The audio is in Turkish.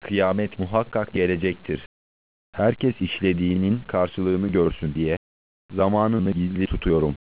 kıyamet muhakkak gelecektir. Herkes işlediğinin karşılığını görsün diye zamanını gizli tutuyorum.